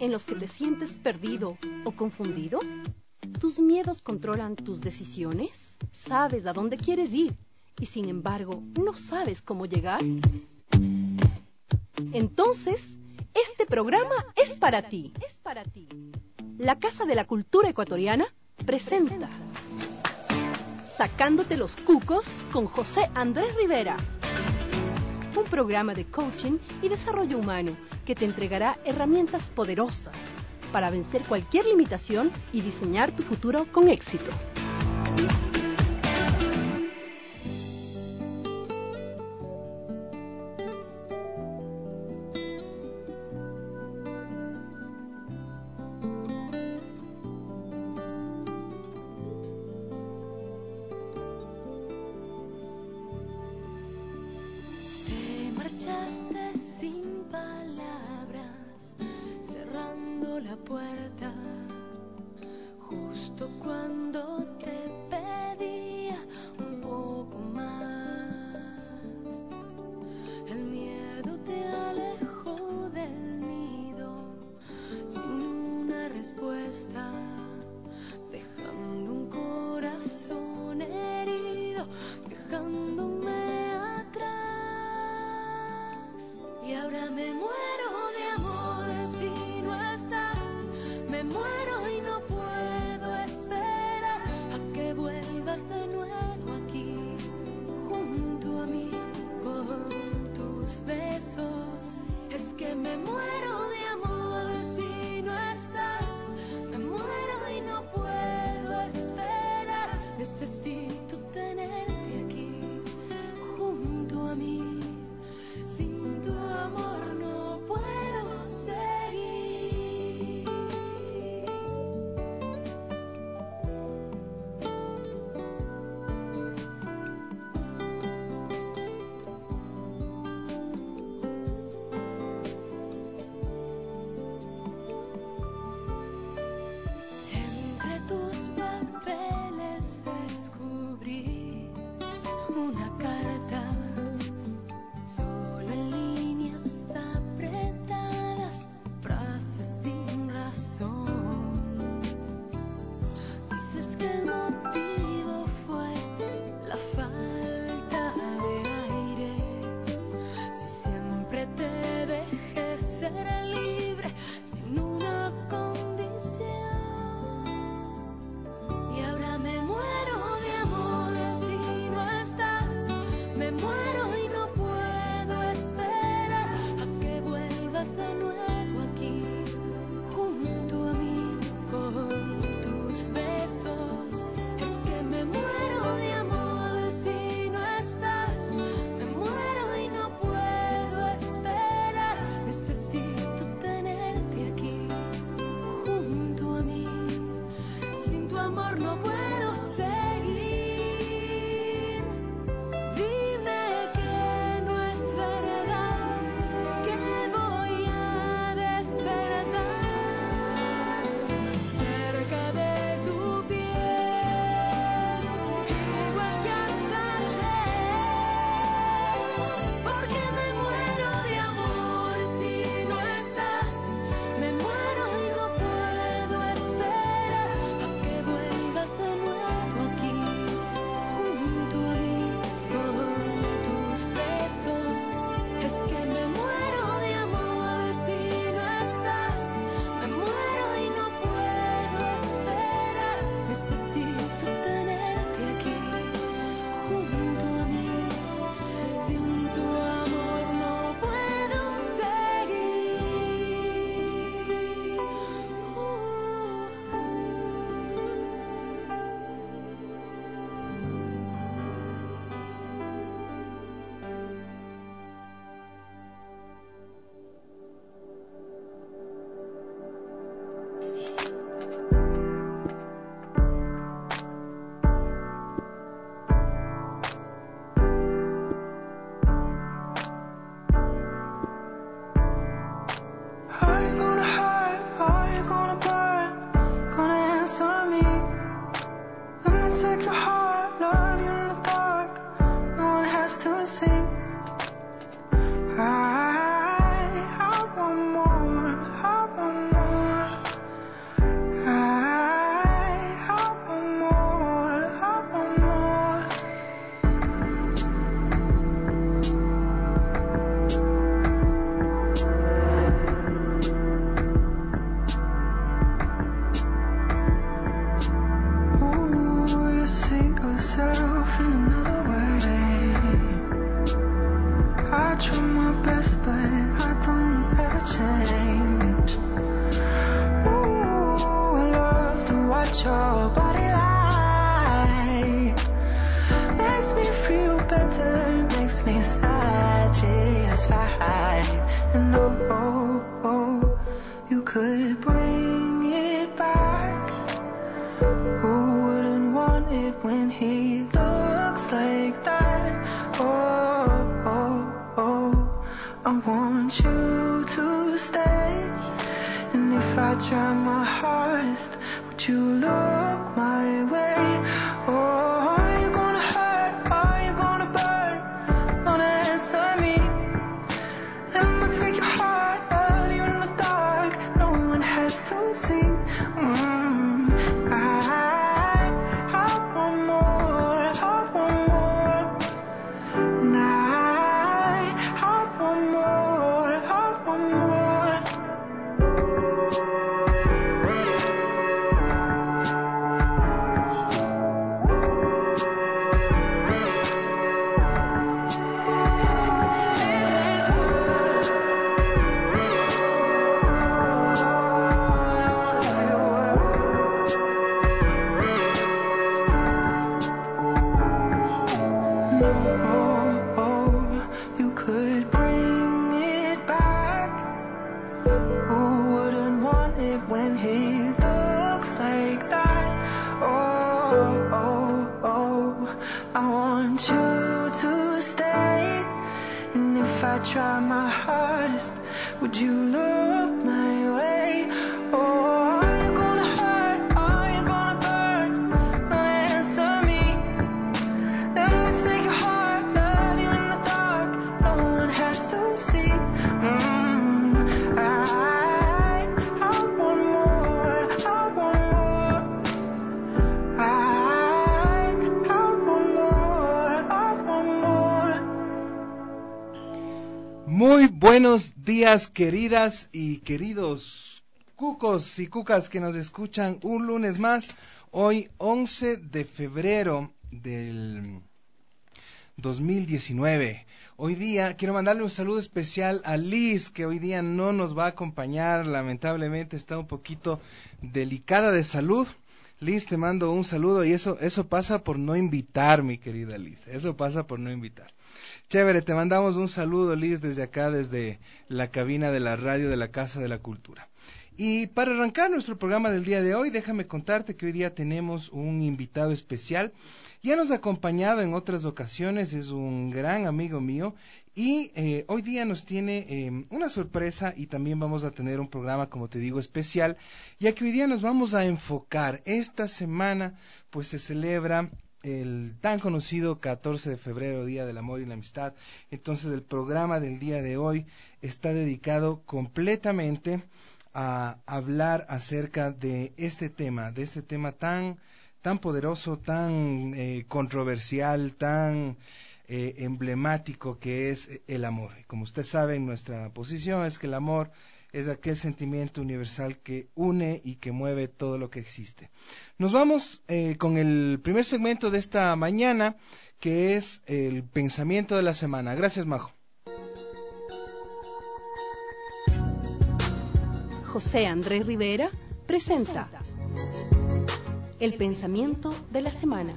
en los que te sientes perdido o confundido? ¿Tus miedos controlan tus decisiones? ¿Sabes a dónde quieres ir y sin embargo no sabes cómo llegar? Entonces, este programa es para ti. La Casa de la Cultura Ecuatoriana presenta Sacándote los Cucos con José Andrés Rivera. Un programa de coaching y desarrollo humano que te entregará herramientas poderosas para vencer cualquier limitación y diseñar tu futuro con éxito. I want more. change. Ooh, I love to watch your body light. Makes me feel better, makes me satisfied. And oh, you could bring it back. Who wouldn't want it when he looks like that? I want you to stay. And if I try my hardest, would you look my way? Oh, are you gonna hurt? Are you gonna burn? Wanna answer me? Let me take your heart, love you in the dark. No one has to see. I want more, I want more. And I want more, I want more. You could bring it back. Who wouldn't want it when he looks like that? I want you to stay. And if I try my hardest, would you look my way? Oh, are you gonna hurt? Are you gonna burn? Gonna answer me? Let me take your heart, love you in the dark. No one has to see. I want more, I want more. I want more, I want more. Muy buenos días, queridas y queridos cucos y cucas que nos escuchan un lunes más. Hoy 11 de febrero del 2019. Hoy día quiero mandarle un saludo especial a Liz, que hoy día no nos va a acompañar, lamentablemente está un poquito delicada de salud. Liz, te mando un saludo y eso pasa por no invitar, mi querida Liz, eso pasa por no invitar. Chévere, te mandamos un saludo, Liz, desde acá, desde la cabina de la radio de la Casa de la Cultura. Y para arrancar nuestro programa del día de hoy, déjame contarte que hoy día tenemos un invitado especial. Ya nos ha acompañado en otras ocasiones, es un gran amigo mío y hoy día nos tiene una sorpresa y también vamos a tener un programa, como te digo, especial, ya que hoy día nos vamos a enfocar. Esta semana pues se celebra el tan conocido 14 de febrero, Día del Amor y la Amistad. Entonces el programa del día de hoy está dedicado completamente a hablar acerca de este tema tan poderoso, tan controversial, tan emblemático que es el amor. Y como usted sabe, nuestra posición es que el amor es aquel sentimiento universal que une y que mueve todo lo que existe. Nos vamos con el primer segmento de esta mañana, que es el pensamiento de la semana. Gracias, Majo. José Andrés Rivera presenta el pensamiento de la semana.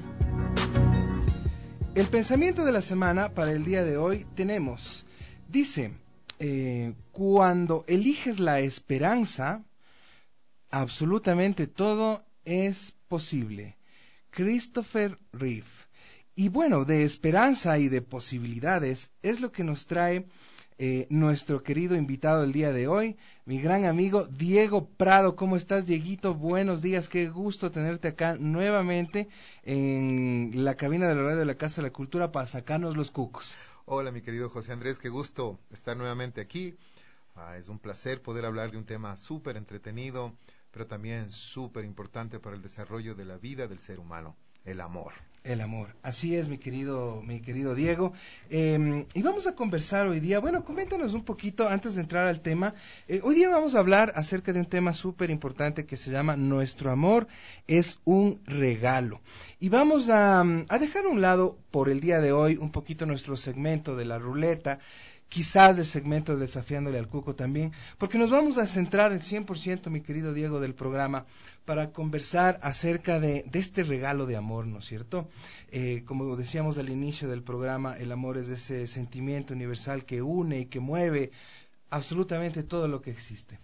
El pensamiento de la semana para el día de hoy tenemos, dice, cuando eliges la esperanza, absolutamente todo es posible. Christopher Reeve. Y bueno, de esperanza y de posibilidades es lo que nos trae nuestro querido invitado del día de hoy, mi gran amigo Diego Prado. ¿Cómo estás, Dieguito? Buenos días, qué gusto tenerte acá nuevamente en la cabina de la radio de la Casa de la Cultura para sacarnos los cucos. Hola, mi querido José Andrés, qué gusto estar nuevamente aquí. Es un placer poder hablar de un tema súper entretenido, pero también súper importante para el desarrollo de la vida del ser humano, el amor. El amor, así es, mi querido Diego. Y vamos a conversar hoy día. Bueno, coméntanos un poquito antes de entrar al tema. Hoy día vamos a hablar acerca de un tema súper importante que se llama Nuestro amor es un regalo. Y vamos a dejar a un lado por el día de hoy un poquito nuestro segmento de la ruleta, quizás del segmento de Desafiándole al Cuco también, porque nos vamos a centrar el 100%, mi querido Diego, del programa para conversar acerca de este regalo de amor, ¿no es cierto? Como decíamos al inicio del programa, el amor es ese sentimiento universal que une y que mueve absolutamente todo lo que existe.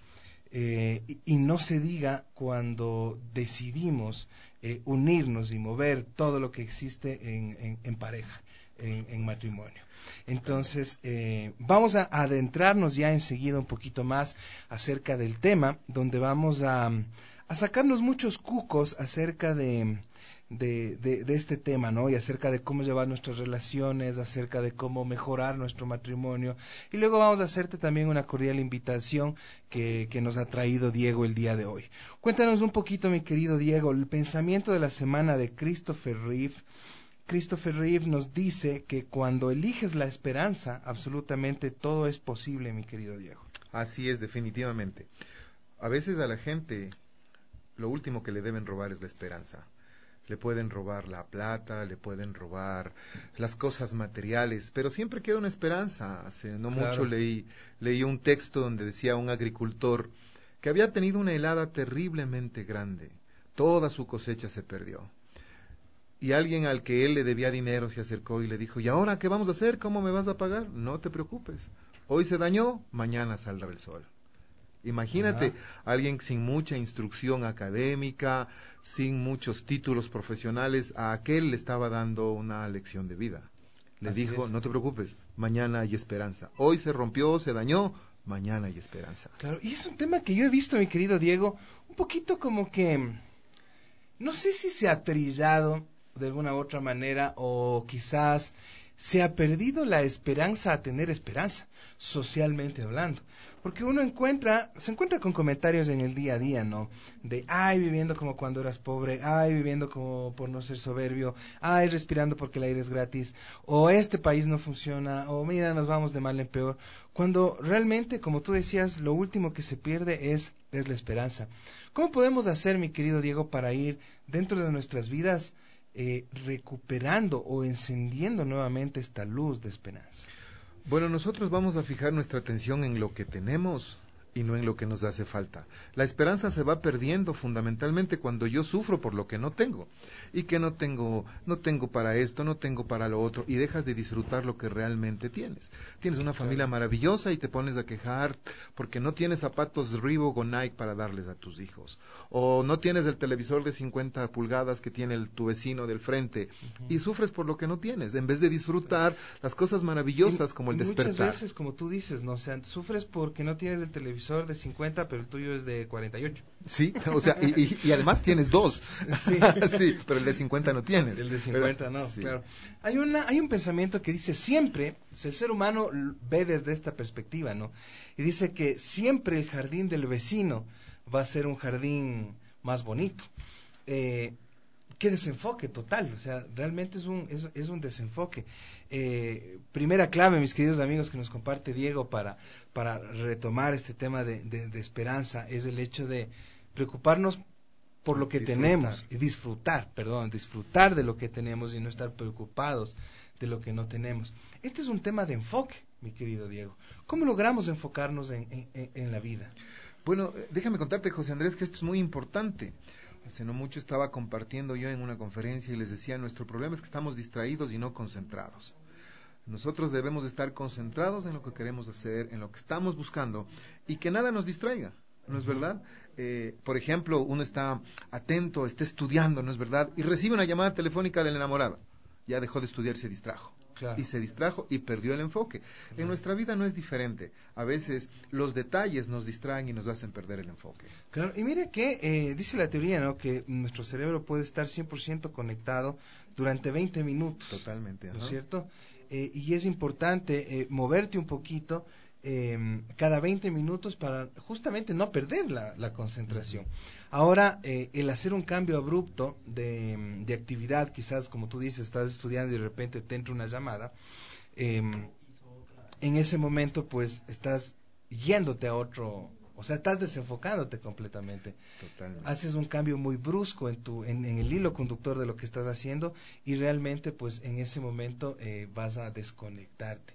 Y no se diga cuando decidimos unirnos y mover todo lo que existe en pareja, en matrimonio. Entonces, vamos a adentrarnos ya enseguida un poquito más acerca del tema, donde vamos a sacarnos muchos cucos acerca de este tema, ¿no? Y acerca de cómo llevar nuestras relaciones, acerca de cómo mejorar nuestro matrimonio. Y luego vamos a hacerte también una cordial invitación que nos ha traído Diego el día de hoy. Cuéntanos un poquito, mi querido Diego, el pensamiento de la semana de Christopher Reeve. Christopher Reeve nos dice que cuando eliges la esperanza, absolutamente todo es posible, mi querido Diego. Así es, definitivamente. A veces a la gente lo último que le deben robar es la esperanza. Le pueden robar la plata, le pueden robar las cosas materiales, pero siempre queda una esperanza. Hace no mucho leí un texto donde decía un agricultor que había tenido una helada terriblemente grande. Toda su cosecha se perdió. Y alguien al que él le debía dinero se acercó y le dijo, ¿y ahora qué vamos a hacer? ¿Cómo me vas a pagar? No te preocupes. Hoy se dañó, mañana saldrá el sol. Imagínate, alguien sin mucha instrucción académica, sin muchos títulos profesionales, a aquel le estaba dando una lección de vida. Le dijo, no te preocupes, mañana hay esperanza. Hoy se rompió, se dañó, mañana hay esperanza. Claro, y es un tema que yo he visto, mi querido Diego, un poquito como que, no sé si se ha trillado de alguna u otra manera, o quizás se ha perdido la esperanza a tener esperanza, socialmente hablando. Porque uno se encuentra con comentarios en el día a día, ¿no? De, ay, viviendo como cuando eras pobre, ay, viviendo como por no ser soberbio, ay, respirando porque el aire es gratis, o este país no funciona, o mira, nos vamos de mal en peor. Cuando realmente, como tú decías, lo último que se pierde es la esperanza. ¿Cómo podemos hacer, mi querido Diego, para ir dentro de nuestras vidas recuperando o encendiendo nuevamente esta luz de esperanza? Bueno, nosotros vamos a fijar nuestra atención en lo que tenemos y no en lo que nos hace falta. La esperanza se va perdiendo fundamentalmente cuando yo sufro por lo que no tengo y que no tengo para esto, no tengo para lo otro, y dejas de disfrutar lo que realmente tienes. Tienes una familia maravillosa y te pones a quejar porque no tienes zapatos Reebok o Nike para darles a tus hijos, o no tienes el televisor de 50 pulgadas que tiene tu vecino del frente, y sufres por lo que no tienes, en vez de disfrutar las cosas maravillosas como el despertar. Muchas veces, como tú dices, ¿no? O sea, sufres porque no tienes el televisor de 50, pero el tuyo es de 48. Sí, o sea, y además tienes dos. Sí. Sí, pero el de 50 no tienes. El de 50 no, sí. Claro. Hay un pensamiento que dice siempre, el ser humano ve desde esta perspectiva, ¿no? Y dice que siempre el jardín del vecino va a ser un jardín más bonito. Qué desenfoque total, o sea, realmente es un desenfoque. Primera clave, mis queridos amigos, que nos comparte Diego para retomar este tema de esperanza, es el hecho de preocuparnos por lo que tenemos y disfrutar de lo que tenemos y no estar preocupados de lo que no tenemos. Este es un tema de enfoque, mi querido Diego. ¿Cómo logramos enfocarnos en la vida? Bueno, déjame contarte, José Andrés, que esto es muy importante. Hace no mucho estaba compartiendo yo en una conferencia y les decía, nuestro problema es que estamos distraídos y no concentrados. Nosotros debemos estar concentrados en lo que queremos hacer, en lo que estamos buscando, y que nada nos distraiga, ¿no es verdad? Por ejemplo, uno está atento, está estudiando, ¿no es verdad? Y recibe una llamada telefónica del enamorado. Ya dejó de estudiar y se distrajo. Claro. Y se distrajo y perdió el enfoque. Claro. En nuestra vida no es diferente. A veces los detalles nos distraen y nos hacen perder el enfoque. Claro, y mire que dice la teoría, ¿no? Que nuestro cerebro puede estar 100% conectado durante 20 minutos. Totalmente. ¿No es cierto? Y es importante moverte un poquito cada 20 minutos para justamente no perder la concentración. Ahora, el hacer un cambio abrupto de actividad, quizás como tú dices, estás estudiando y de repente te entra una llamada, en ese momento pues estás yéndote a otro, o sea, estás desenfocándote completamente. Totalmente. Haces un cambio muy brusco en el hilo conductor de lo que estás haciendo y realmente pues en ese momento vas a desconectarte.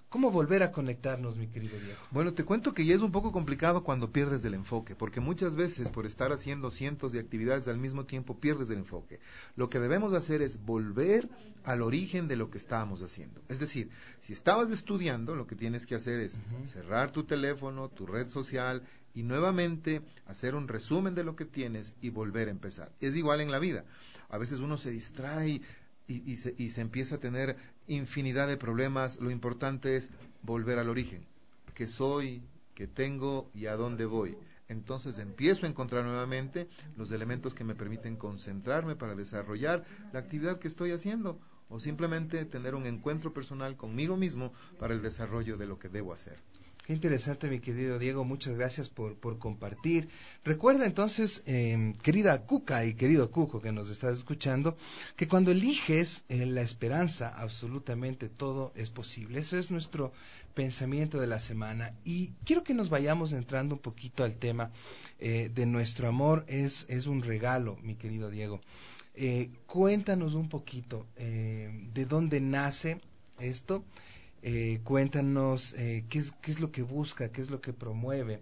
¿Cómo volver a conectarnos, mi querido Diego? Bueno, te cuento que ya es un poco complicado cuando pierdes el enfoque, porque muchas veces por estar haciendo cientos de actividades al mismo tiempo pierdes el enfoque. Lo que debemos hacer es volver al origen de lo que estábamos haciendo. Es decir, si estabas estudiando, lo que tienes que hacer es cerrar tu teléfono, tu red social y nuevamente hacer un resumen de lo que tienes y volver a empezar. Es igual en la vida. A veces uno se distrae y se empieza a tener infinidad de problemas. Lo importante es volver al origen. ¿Qué soy? ¿Qué tengo? ¿Y a dónde voy? Entonces empiezo a encontrar nuevamente los elementos que me permiten concentrarme para desarrollar la actividad que estoy haciendo, o simplemente tener un encuentro personal conmigo mismo para el desarrollo de lo que debo hacer. Qué interesante, mi querido Diego, muchas gracias por compartir. Recuerda entonces, querida Cuca y querido Cuco que nos estás escuchando, que cuando eliges la esperanza, absolutamente todo es posible. Ese es nuestro pensamiento de la semana. Y quiero que nos vayamos entrando un poquito al tema de nuestro amor es un regalo, mi querido Diego. Cuéntanos un poquito de dónde nace esto. Cuéntanos qué es lo que busca, qué es lo que promueve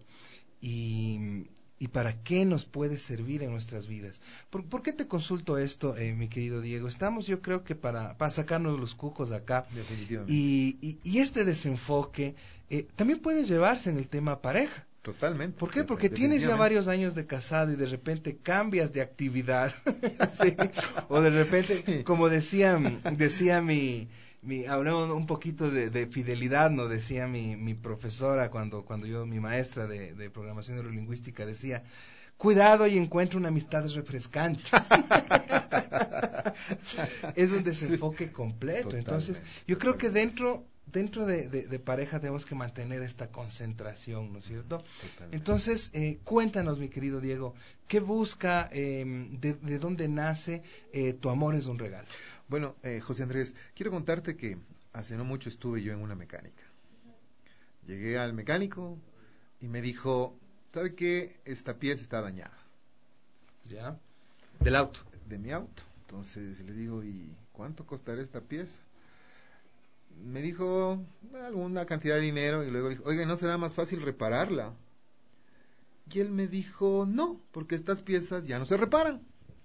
y para qué nos puede servir en nuestras vidas. ¿Por qué te consulto esto, mi querido Diego? Estamos, yo creo que para sacarnos los cucos acá. Definitivamente. Y este desenfoque también puede llevarse en el tema pareja. Totalmente. ¿Por qué? Porque tienes ya varios años de casado y de repente cambias de actividad. ¿Sí? O de repente, sí. Como decía hablamos un poquito de fidelidad, ¿no? Decía mi profesora cuando yo, mi maestra de programación neurolingüística, decía, cuidado y encuentra una amistad refrescante. Es un desenfoque completo. Totalmente. Entonces, yo creo que dentro de pareja tenemos que mantener esta concentración, ¿no es cierto? Totalmente. Entonces, cuéntanos, mi querido Diego, ¿qué busca, de dónde nace Tu amor es un regalo? Bueno, José Andrés, quiero contarte que hace no mucho estuve yo en una mecánica. Llegué al mecánico y me dijo, ¿sabe qué? Esta pieza está dañada. ¿Ya? ¿Del auto? De mi auto. Entonces le digo, ¿y cuánto costará esta pieza? Me dijo alguna cantidad de dinero y luego dijo, oiga, ¿no será más fácil repararla? Y él me dijo, no, porque estas piezas ya no se reparan.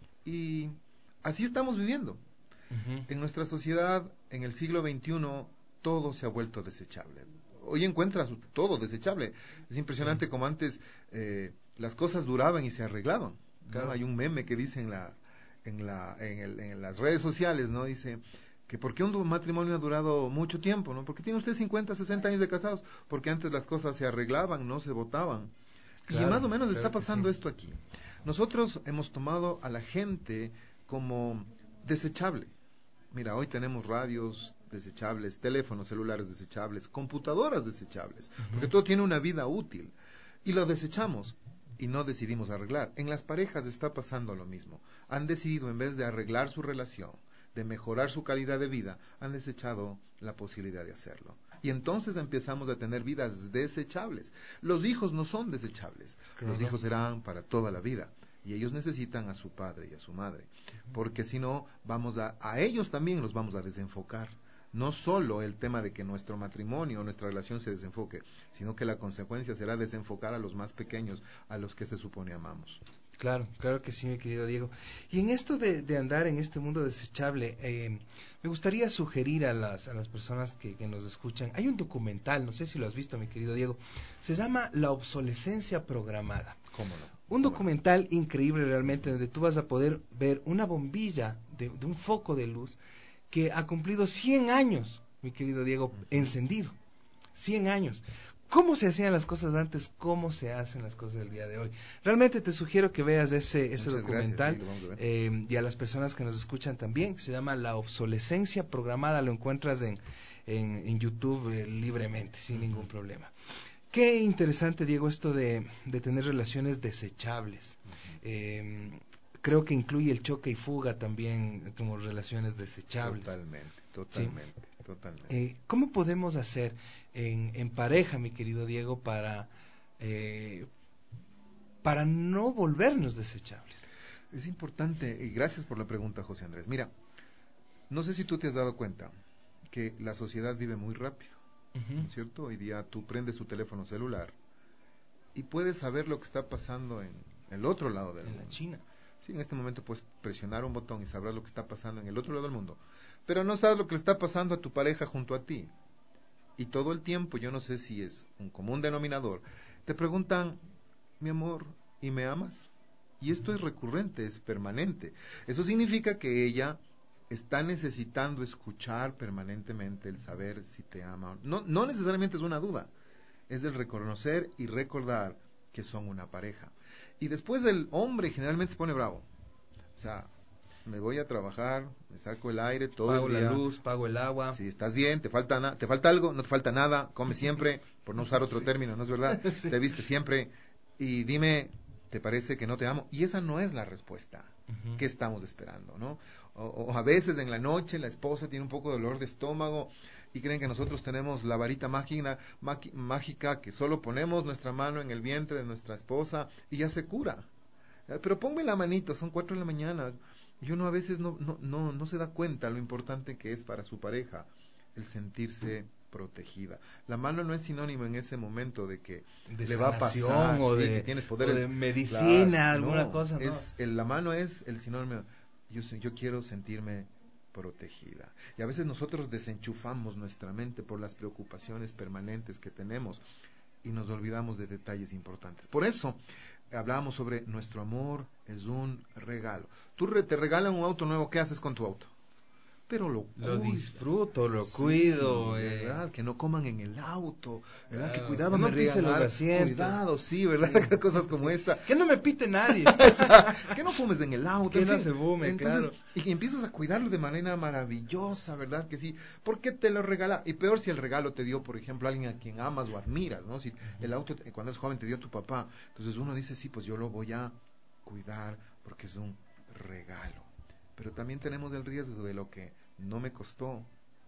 Y así estamos viviendo. Uh-huh. En nuestra sociedad, en el siglo XXI, todo se ha vuelto desechable. Hoy encuentras todo desechable. Es impresionante como antes las cosas duraban y se arreglaban. Claro. ¿No? Hay un meme que dice en las redes sociales, ¿no? Dice que ¿por qué un matrimonio ha durado mucho tiempo? ¿No? Porque tiene usted 50, 60 años de casados, porque antes las cosas se arreglaban, no se votaban. Claro, y más o menos está pasando esto aquí. Nosotros hemos tomado a la gente como desechable. Mira, hoy tenemos radios desechables, teléfonos celulares desechables, computadoras desechables, porque todo tiene una vida útil y lo desechamos y no decidimos arreglar. En las parejas está pasando lo mismo. Han decidido, en vez de arreglar su relación, de mejorar su calidad de vida, han desechado la posibilidad de hacerlo. Y entonces empezamos a tener vidas desechables. Los hijos no son desechables. Claro. Los hijos serán para toda la vida. Y ellos necesitan a su padre y a su madre. Porque si no, vamos a ellos también los vamos a desenfocar. No solo el tema de que nuestro matrimonio o nuestra relación se desenfoque, sino que la consecuencia será desenfocar a los más pequeños, a los que se supone amamos. Claro, claro que sí, mi querido Diego. Y en esto de andar en este mundo desechable, me gustaría sugerir a las personas que nos escuchan, hay un documental, no sé si lo has visto, mi querido Diego, se llama La obsolescencia programada. ¿Cómo no? Un documental increíble realmente, donde tú vas a poder ver una bombilla de un foco de luz que ha cumplido 100 años, mi querido Diego, encendido. 100 años. ¿Cómo se hacían las cosas antes? ¿Cómo se hacen las cosas del día de hoy? Realmente te sugiero que veas ese documental. Gracias, sí, y a las personas que nos escuchan también, que se llama La obsolescencia programada, lo encuentras en YouTube libremente, sin ningún problema. Qué interesante, Diego, esto de tener relaciones desechables. Creo que incluye el choque y fuga también como relaciones desechables. Totalmente. ¿Cómo podemos hacer en pareja, mi querido Diego, para no volvernos desechables? Es importante, y gracias por la pregunta, José Andrés. Mira, no sé si tú te has dado cuenta que la sociedad vive muy rápido. ¿no es cierto? Hoy día tú prendes tu teléfono celular y puedes saber lo que está pasando en el otro lado del mundo. En la China. Sí, en este momento puedes presionar un botón y sabrás lo que está pasando en el otro lado del mundo. Pero no sabes lo que le está pasando a tu pareja junto a ti. Y todo el tiempo, yo no sé si es un común denominador, te preguntan, mi amor, ¿y me amas? Y esto es recurrente, es permanente. Eso significa que ella está necesitando escuchar permanentemente el saber si te ama. No necesariamente es una duda, es el reconocer y recordar que son una pareja. Y después el hombre generalmente se pone bravo. O sea, me voy a trabajar, me saco el aire todo Pago el día. la luz, pago el agua. Si estás bien, te falta algo, no te falta nada, come siempre, por no usar otro término, ¿no es verdad? Sí. Te viste siempre y dime, ¿te parece que no te amo? Y esa no es la respuesta. ¿Qué estamos esperando, no? O a veces en la noche la esposa tiene un poco de dolor de estómago y creen que nosotros tenemos la varita mágica que solo ponemos nuestra mano en el vientre de nuestra esposa y ya se cura. Pero ponme la manito, son 4 de la mañana. Y uno a veces no se da cuenta lo importante que es para su pareja el sentirse protegida. La mano no es sinónimo en ese momento de que de le va a pasar, o sí, de, que tienes poderes, o de medicina, claro, alguna no, cosa, ¿no? la mano es el sinónimo. Yo quiero sentirme protegida. Y a veces nosotros desenchufamos nuestra mente por las preocupaciones permanentes que tenemos y nos olvidamos de detalles importantes. Por eso hablábamos sobre nuestro amor es un regalo. Tú te regalan un auto nuevo, ¿qué haces con tu auto? Pero lo disfruto, lo sí, cuido, ¿verdad? Que no coman en el auto, ¿verdad? Claro, Que cuidado que no me pise los regalar, asientos. cuidado, sí, ¿verdad? Sí, Cosas como sí. esta. Que no me pite nadie. Que no fumes en el auto. Que en no fin. se fume, Entonces, claro. y que empiezas a cuidarlo de manera maravillosa, ¿verdad? Que sí. ¿Por qué te lo regala? Y peor si el regalo te dio, por ejemplo, alguien a quien amas o admiras, ¿no? Si el auto, cuando eres joven, te dio tu papá. Entonces uno dice, sí, pues yo lo voy a cuidar porque es un regalo. Pero también tenemos el riesgo de lo que no me costó,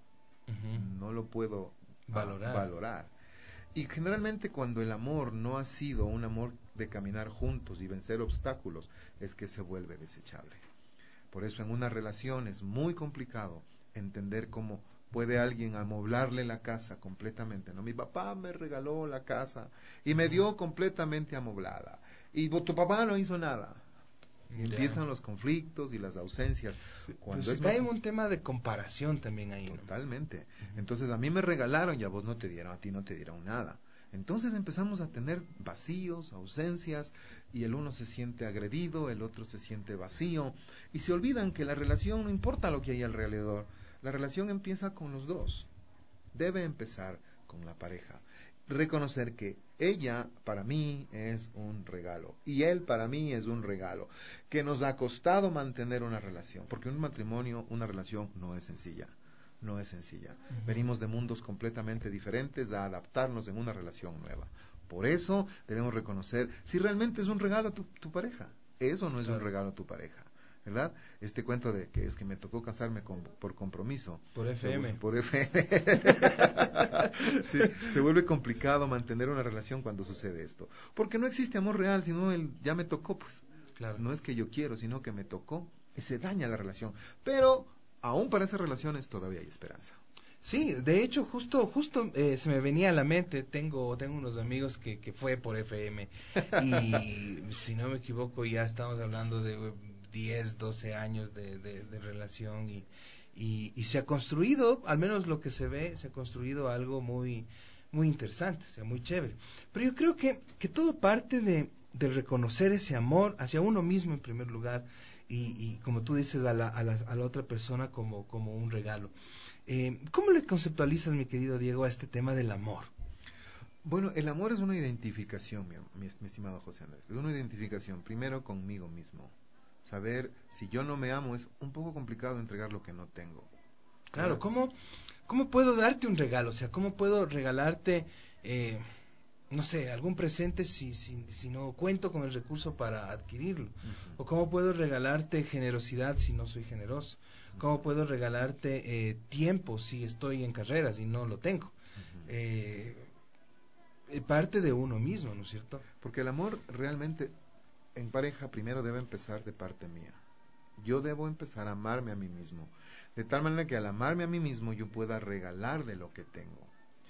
no lo puedo valorar. Y generalmente cuando el amor no ha sido un amor de caminar juntos y vencer obstáculos, es que se vuelve desechable. Por eso en una relación es muy complicado entender cómo puede alguien amoblarle la casa completamente, ¿no? Mi papá me regaló la casa y me dio completamente amoblada. Y tu papá no hizo nada. Y empiezan los conflictos y las ausencias. Cuando pues cae en un tema de comparación también ahí, ¿no? Totalmente. Entonces a mí me regalaron y a vos no te dieron, a ti no te dieron nada. Entonces empezamos a tener vacíos, ausencias, y el uno se siente agredido, el otro se siente vacío, y se olvidan que la relación no importa lo que hay alrededor, la relación empieza con los dos, debe empezar con la pareja. Reconocer que ella para mí es un regalo y él para mí es un regalo, que nos ha costado mantener una relación, porque un matrimonio, una relación no es sencilla. No es sencilla. Venimos de mundos completamente diferentes a adaptarnos en una relación nueva. Por eso debemos reconocer si realmente es un regalo tu pareja. Eso no es un regalo a tu pareja, ¿verdad? Este cuento de que es que me tocó casarme por compromiso. Por FM. Por FM. Sí, se vuelve complicado mantener una relación cuando sucede esto. Porque no existe amor real, sino ya me tocó, pues. Claro. No es que yo quiero, sino que me tocó. Y se daña la relación. Pero aún para esas relaciones todavía hay esperanza. Sí, de hecho, justo se me venía a la mente, tengo unos amigos que fue por FM y si no me equivoco ya estamos hablando de 10, 12 años de relación y se ha construido, al menos lo que se ve, se ha construido algo muy interesante, o sea, muy chévere. Pero yo creo que todo parte del reconocer ese amor hacia uno mismo en primer lugar y como tú dices, a la otra persona como un regalo. ¿Cómo le conceptualizas, mi querido Diego, a este tema del amor? Bueno, el amor es una identificación, mi estimado José Andrés. Es una identificación primero conmigo mismo. Saber si yo no me amo es un poco complicado entregar lo que no tengo. Claro, ¿cómo puedo darte un regalo? O sea, ¿cómo puedo regalarte, no sé, algún presente si no cuento con el recurso para adquirirlo? ¿O cómo puedo regalarte generosidad si no soy generoso? ¿Cómo puedo regalarte tiempo si estoy en carreras y no lo tengo? Parte de uno mismo, ¿no es cierto? Porque el amor realmente en pareja primero debe empezar de parte mía. Yo debo empezar a amarme a mí mismo, de tal manera que al amarme a mí mismo yo pueda regalarle lo que tengo.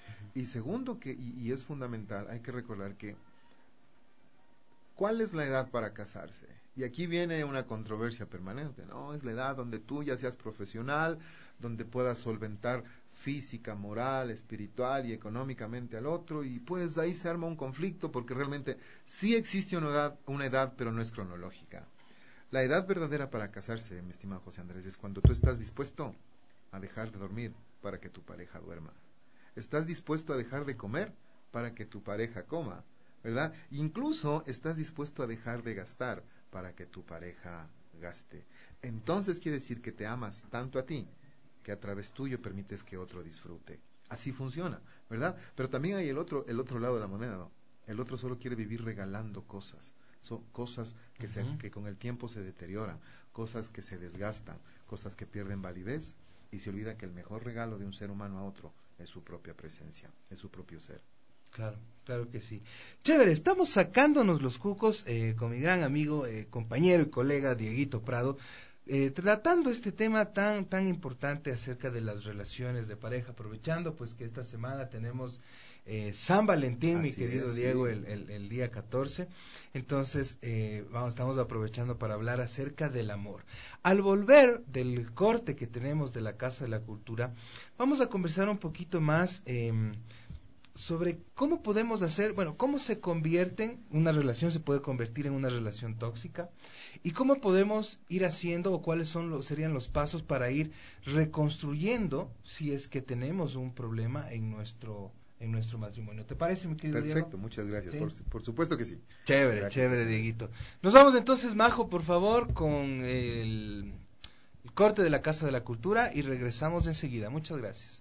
Y segundo, y es fundamental, hay que recordar que ¿cuál es la edad para casarse? Y aquí viene una controversia permanente, ¿no? Es la edad donde tú ya seas profesional, donde puedas solventar física, moral, espiritual y económicamente al otro, y pues ahí se arma un conflicto, porque realmente sí existe una edad, pero no es cronológica. La edad verdadera para casarse, mi estimado José Andrés, es cuando tú estás dispuesto a dejar de dormir para que tu pareja duerma. Estás dispuesto a dejar de comer para que tu pareja coma, ¿verdad? Incluso estás dispuesto a dejar de gastar para que tu pareja gaste. Entonces quiere decir que te amas tanto a ti que a través tuyo permites que otro disfrute. Así funciona, ¿verdad? Pero también hay el otro lado de la moneda, ¿no? El otro solo quiere vivir regalando cosas. Son cosas que con el tiempo se deterioran, cosas que se desgastan, cosas que pierden validez, y se olvida que el mejor regalo de un ser humano a otro es su propia presencia, es su propio ser. Claro, claro que sí. Chévere, estamos sacándonos los cucos con mi gran amigo, compañero y colega Dieguito Prado, tratando este tema tan importante acerca de las relaciones de pareja, aprovechando pues que esta semana tenemos San Valentín, mi querido Diego, sí. el día 14, entonces estamos aprovechando para hablar acerca del amor. Al volver del corte que tenemos de la Casa de la Cultura, vamos a conversar un poquito más sobre cómo podemos hacer, cómo se una relación se puede convertir en una relación tóxica, y cómo podemos ir haciendo, o cuáles serían los pasos para ir reconstruyendo si es que tenemos un problema en nuestro matrimonio. ¿Te parece, mi querido Diego? Perfecto, muchas gracias. ¿Sí? Por supuesto que sí. Chévere, Dieguito. Nos vamos entonces, Majo, por favor, con el corte de la Casa de la Cultura y regresamos enseguida. Muchas gracias.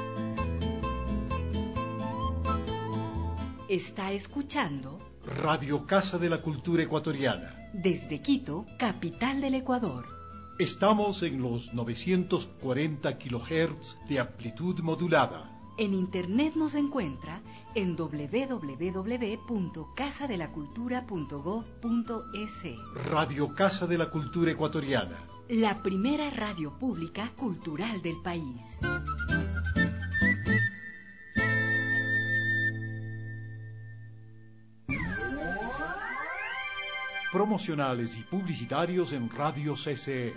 Está escuchando Radio Casa de la Cultura Ecuatoriana. Desde Quito, capital del Ecuador. Estamos en los 940 kHz de amplitud modulada. En internet nos encuentra en www.casadelacultura.gov.es. Radio Casa de la Cultura Ecuatoriana. La primera radio pública cultural del país. Promocionales y publicitarios en Radio CCE.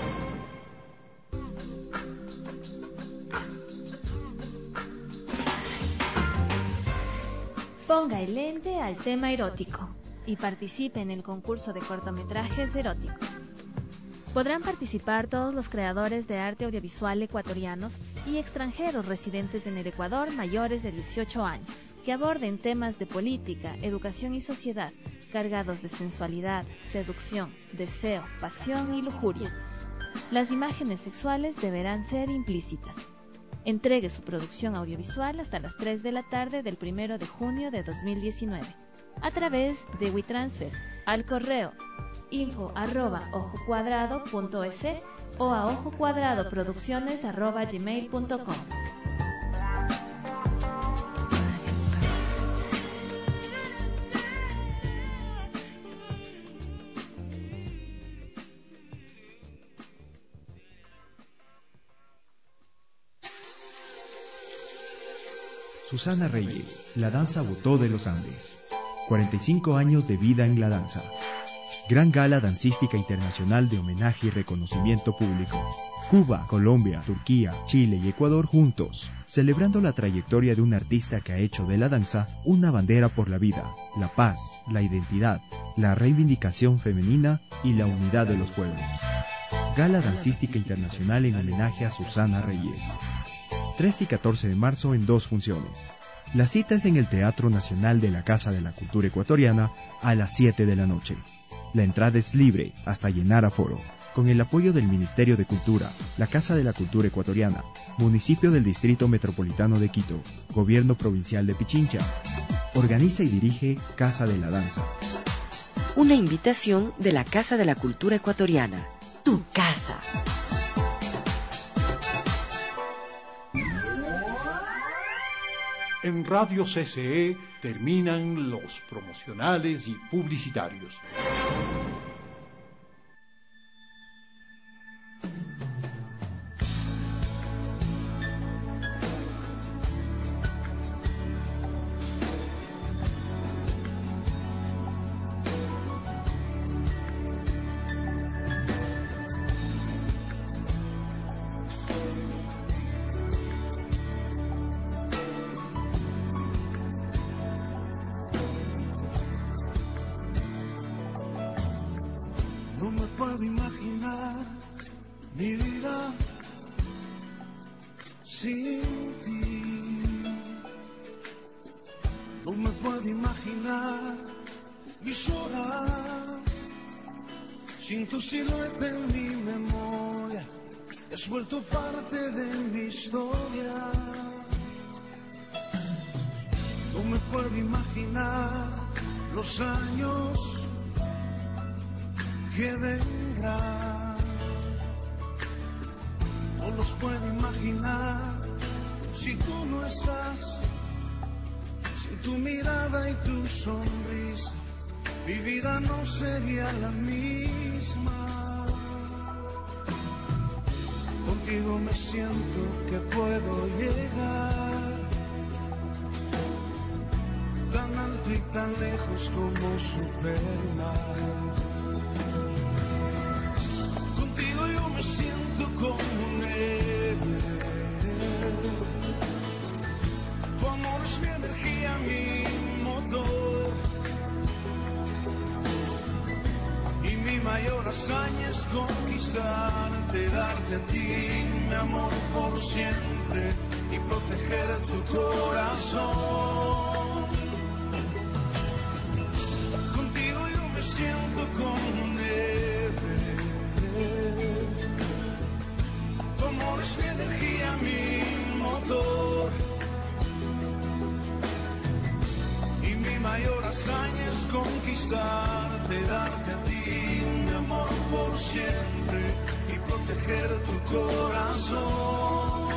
Ponga el lente al tema erótico y participe en el concurso de cortometrajes eróticos. Podrán participar todos los creadores de arte audiovisual ecuatorianos y extranjeros residentes en el Ecuador mayores de 18 años, que aborden temas de política, educación y sociedad, cargados de sensualidad, seducción, deseo, pasión y lujuria. Las imágenes sexuales deberán ser implícitas. Entregue su producción audiovisual hasta las 3 de la tarde del 1 de junio de 2019 a través de WeTransfer al correo info@ojocuadrado.es o a ojocuadradoproducciones@gmail.com. Susana Reyes, la danza Botó de los Andes. 45 años de vida en la danza. Gran Gala Dancística Internacional de homenaje y reconocimiento público. Cuba, Colombia, Turquía, Chile y Ecuador juntos, celebrando la trayectoria de un artista que ha hecho de la danza una bandera por la vida, la paz, la identidad, la reivindicación femenina y la unidad de los pueblos. Gala Dancística Internacional en homenaje a Susana Reyes. 13 y 14 de marzo en 2 funciones. La cita es en el Teatro Nacional de la Casa de la Cultura Ecuatoriana a las 7 de la noche. La entrada es libre hasta llenar aforo, con el apoyo del Ministerio de Cultura, la Casa de la Cultura Ecuatoriana, Municipio del Distrito Metropolitano de Quito, Gobierno Provincial de Pichincha. Organiza y dirige Casa de la Danza. Una invitación de la Casa de la Cultura Ecuatoriana. Tu casa. En Radio CCE terminan los promocionales y publicitarios. puedo imaginar mi vida sin ti. No me puedo imaginar mis horas sin tu silueta en mi memoria. Has vuelto parte de mi historia. No me puedo imaginar los años que vendrán. No los puedo imaginar si tú no estás. Sin tu mirada y tu sonrisa, mi vida no sería la misma. Contigo me siento que puedo llegar tan alto y tan lejos como Superman. Contigo yo me siento como un héroe. Tu amor es mi energía, mi motor. Y mi mayor hazaña es conquistarte, darte a ti mi amor por siempre y proteger tu corazón. Contigo yo me siento como un héroe. Tu amor es mi energía, mi motor. Y mi mayor hazaña es conquistarte, darte a ti mi amor por siempre y proteger tu corazón.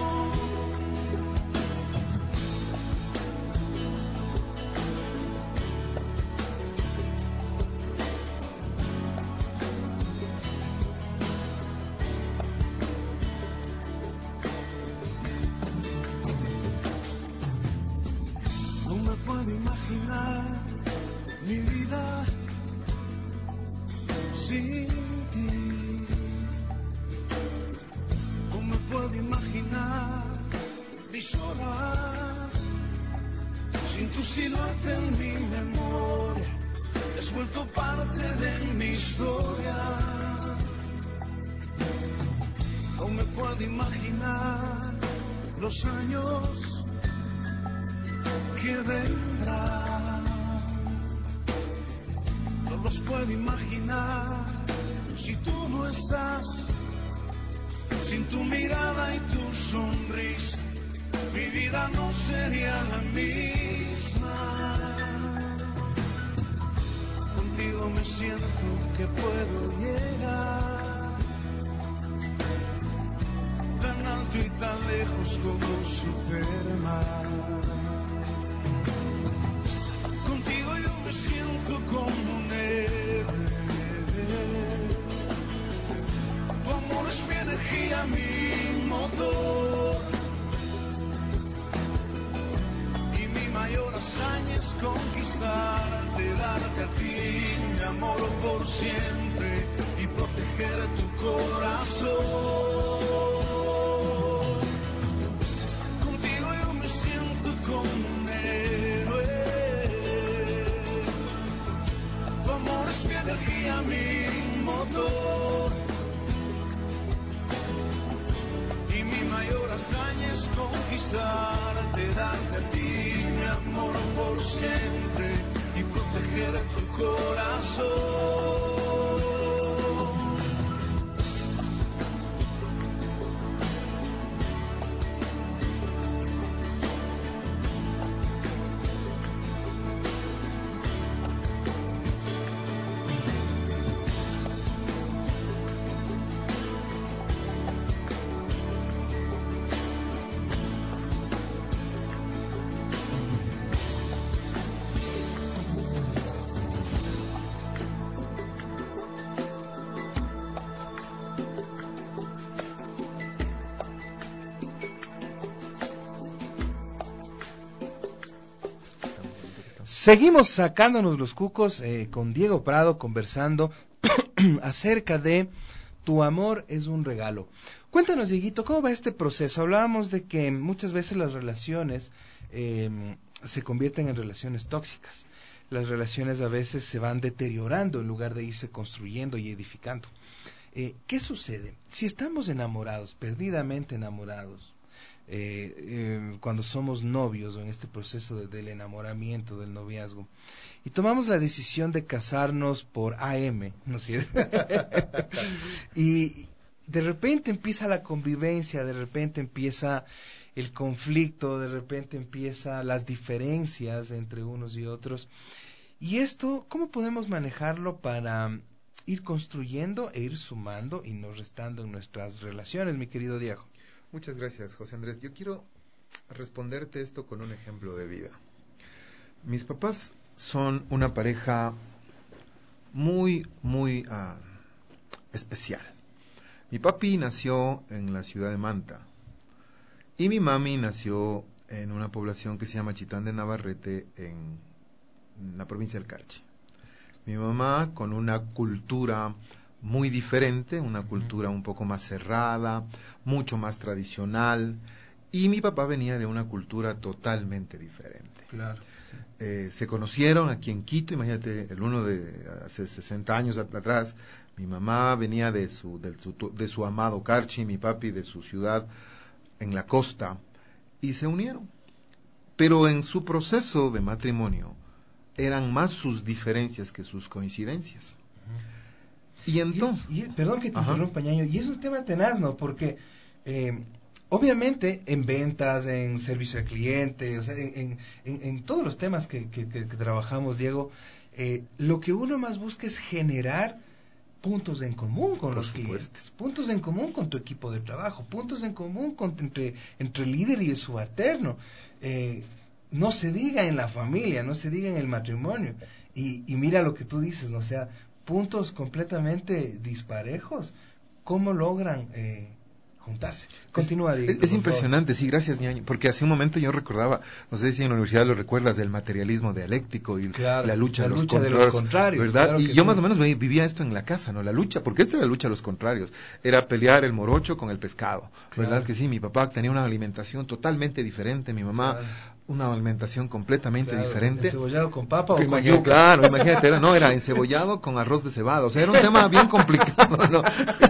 No me puedo imaginar mi vida sin ti. No me puedo imaginar mis horas sin tu silueta en mi memoria. Has vuelto parte de mi historia. No me puedo imaginar los años que vendrán. No los puedo imaginar si tú no estás. Sin tu mirada y tu sonrisa, mi vida no sería la misma. Contigo me siento que puedo llegar tan alto y tan lejos como Superman. Contigo yo me siento como un héroe. Tu amor es mi energía, mi motor. Y mi mayor hazaña es conquistarte, darte a ti mi amor por siempre y proteger tu corazón. Contigo yo me siento como un héroe. Tu amor es mi energía, mi motor. Y mi mayor hazaña es conquistarte, darte a ti mi amor por siempre y proteger tu corazón. Seguimos sacándonos los cucos con Diego Prado conversando acerca de Tu amor es un regalo. Cuéntanos, Dieguito, ¿cómo va este proceso? Hablábamos de que muchas veces las relaciones se convierten en relaciones tóxicas. las relaciones a veces se van deteriorando en lugar de irse construyendo y edificando. ¿Qué sucede? Si estamos enamorados, perdidamente enamorados, cuando somos novios o en este proceso del enamoramiento, del noviazgo, y tomamos la decisión de casarnos por AM, ¿no es cierto? Y de repente empieza la convivencia, de repente empieza el conflicto, de repente empiezan las diferencias entre unos y otros. Y esto, ¿cómo podemos manejarlo para ir construyendo e ir sumando y no restando en nuestras relaciones, mi querido Diego? Muchas gracias, José Andrés. Yo quiero responderte esto con un ejemplo de vida. Mis papás son una pareja muy especial. Mi papi nació en la ciudad de Manta y mi mami nació en una población que se llama Chitán de Navarrete, en la provincia del Carchi. Mi mamá con una cultura muy diferente, una cultura un poco más cerrada, mucho más tradicional, y mi papá venía de una cultura totalmente diferente. Claro. Se conocieron aquí en Quito, imagínate, el uno de hace 60 años atrás. Mi mamá venía de su amado Carchi, mi papi de su ciudad en la costa, y se unieron. Pero en su proceso de matrimonio eran más sus diferencias que sus coincidencias. Y entonces... perdón que te interrumpa, Ñaño, y es un tema tenaz, ¿no? Porque obviamente en ventas, en servicio al cliente, o sea, en todos los temas que trabajamos, Diego, lo que uno más busca es generar puntos en común con los clientes, puntos en común con tu equipo de trabajo, puntos en común entre el líder y el subalterno. No se diga en la familia, no se diga en el matrimonio. Y mira lo que tú dices, ¿no? O sea, puntos completamente disparejos, ¿cómo logran juntarse? Continúa, Diego. Es impresionante, sí, gracias, Ñaño, porque hace un momento yo recordaba, no sé si en la universidad lo recuerdas, del materialismo dialéctico y la lucha de los contrarios, ¿verdad? Claro, y yo más o menos vivía esto en la casa, ¿no? La lucha, porque esta era la lucha de los contrarios, era pelear el morocho con el pescado, ¿verdad? Que sí, mi papá tenía una alimentación totalmente diferente, mi mamá una alimentación completamente diferente. ¿Encebollado con papa o con yuca? Claro, imagínate, era encebollado con arroz de cebada, o sea, era un tema bien complicado, ¿no?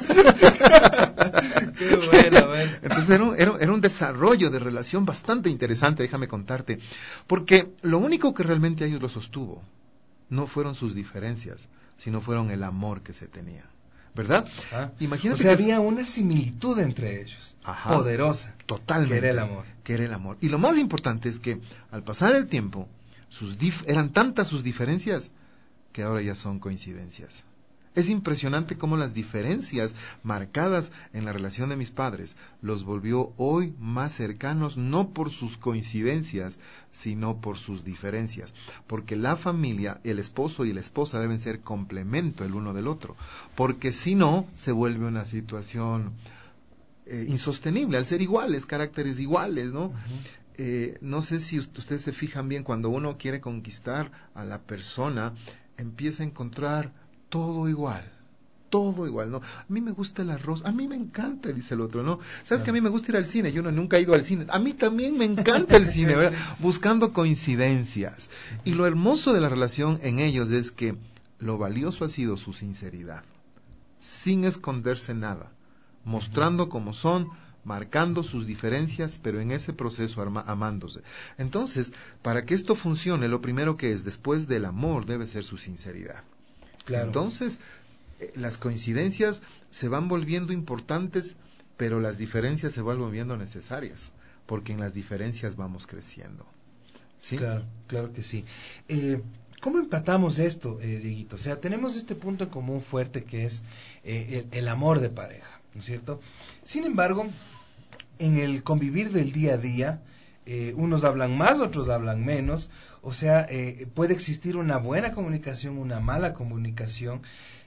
Qué bueno. Entonces era un desarrollo de relación bastante interesante, déjame contarte, porque lo único que realmente a ellos lo sostuvo no fueron sus diferencias, sino fueron el amor que se tenía, ¿verdad? Imagínate, o sea, había una similitud entre ellos, poderosa, totalmente, que era el amor. Y lo más importante es que al pasar el tiempo eran tantas sus diferencias que ahora ya son coincidencias. Es impresionante cómo las diferencias marcadas en la relación de mis padres los volvió hoy más cercanos, no por sus coincidencias, sino por sus diferencias. Porque la familia, el esposo y la esposa deben ser complemento el uno del otro. Porque si no, se vuelve una situación insostenible, al ser iguales, caracteres iguales, ¿no? No sé si ustedes se fijan bien, cuando uno quiere conquistar a la persona, empieza a encontrar todo igual, ¿no? A mí me gusta el arroz, a mí me encanta, dice el otro, ¿no? ¿Sabes que a mí me gusta ir al cine? Yo nunca he ido al cine, a mí también me encanta el cine, ¿verdad? Buscando coincidencias. Y lo hermoso de la relación en ellos es que lo valioso ha sido su sinceridad, sin esconderse nada, mostrando cómo son, marcando sus diferencias, pero en ese proceso amándose. Entonces, para que esto funcione, lo primero que es, después del amor, debe ser su sinceridad. Claro. Entonces, las coincidencias se van volviendo importantes, pero las diferencias se van volviendo necesarias, porque en las diferencias vamos creciendo. ¿Sí? Claro que sí. ¿Cómo empatamos esto, Dieguito? O sea, tenemos este punto en común fuerte que es el amor de pareja, ¿no es cierto? Sin embargo, en el convivir del día a día, unos hablan más, otros hablan menos, o sea, puede existir una buena comunicación, una mala comunicación.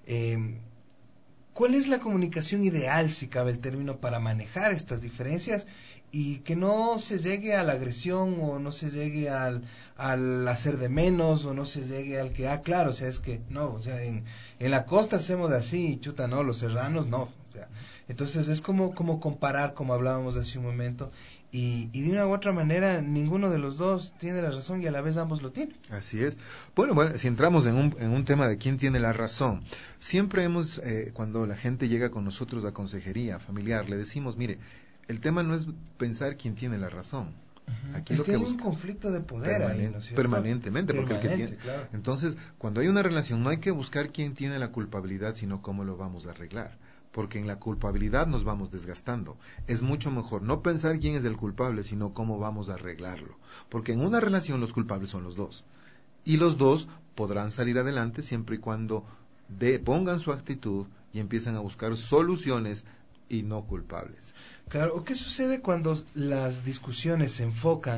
¿Cuál es la comunicación ideal, si cabe el término, para manejar estas diferencias y que no se llegue a la agresión o no se llegue al hacer de menos o no se llegue al que, claro, o sea, es que no, o sea, en la costa hacemos así y chuta, no, los serranos no, o sea, entonces es como comparar, como hablábamos hace un momento, y de una u otra manera ninguno de los dos tiene la razón y a la vez ambos lo tienen. Así es. Bueno, si entramos en un tema de quién tiene la razón, siempre cuando la gente llega con nosotros a consejería familiar, le decimos, mire, el tema no es pensar quién tiene la razón. Aquí Es lo que hay busca un conflicto de poder ahí, ¿no es cierto? Permanentemente, porque el que tiene. Claro. Entonces, cuando hay una relación, no hay que buscar quién tiene la culpabilidad, sino cómo lo vamos a arreglar. Porque en la culpabilidad nos vamos desgastando. Es mucho mejor no pensar quién es el culpable, sino cómo vamos a arreglarlo. Porque en una relación los culpables son los dos. Y los dos podrán salir adelante siempre y cuando pongan su actitud y empiezan a buscar soluciones y no culpables. Claro, ¿qué sucede cuando las discusiones se enfocan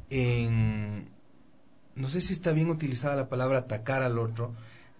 en, no sé si está bien utilizada la palabra atacar al otro,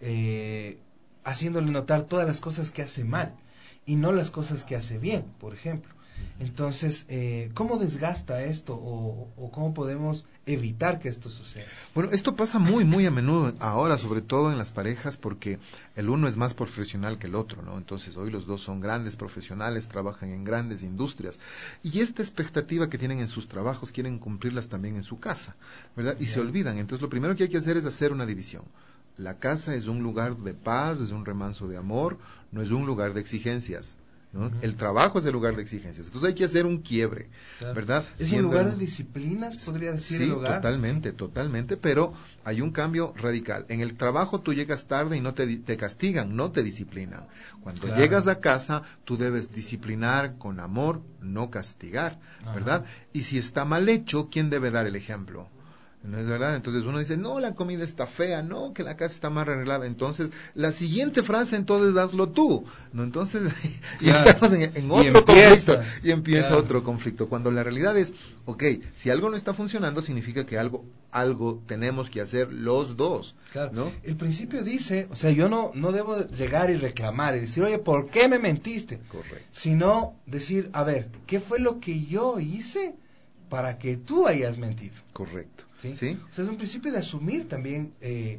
haciéndole notar todas las cosas que hace mal y no las cosas que hace bien, por ejemplo? Entonces, ¿cómo desgasta esto o cómo podemos evitar que esto suceda? Bueno, esto pasa muy, muy a menudo ahora, sobre todo en las parejas, porque el uno es más profesional que el otro, ¿no? Entonces, hoy los dos son grandes profesionales, trabajan en grandes industrias, y esta expectativa que tienen en sus trabajos quieren cumplirlas también en su casa, ¿verdad? Y se olvidan. Entonces, lo primero que hay que hacer es hacer una división. La casa es un lugar de paz, es un remanso de amor, no es un lugar de exigencias, ¿no? El trabajo es el lugar de exigencias. Entonces hay que hacer un quiebre, claro, ¿verdad? ¿Es un lugar de disciplinas, podría decir, el hogar? Totalmente, pero hay un cambio radical. En el trabajo tú llegas tarde y no te castigan, no te disciplinan. Cuando llegas a casa, tú debes disciplinar con amor, no castigar, ¿verdad? Y si está mal hecho, ¿quién debe dar el ejemplo? ¿No es verdad? Entonces uno dice, no, la comida está fea, no, que la casa está mal arreglada. Entonces, la siguiente frase, entonces hazlo tú, ¿no? Entonces, y estamos en otro conflicto, y empieza otro conflicto. Cuando la realidad es, ok, si algo no está funcionando, significa que algo tenemos que hacer los dos, claro, ¿no? El principio dice, o sea, yo no debo llegar y reclamar y decir, oye, ¿por qué me mentiste? Correcto. Sino decir, a ver, ¿qué fue lo que yo hice para que tú hayas mentido? Correcto. ¿Sí? ¿Sí? O sea, es un principio de asumir también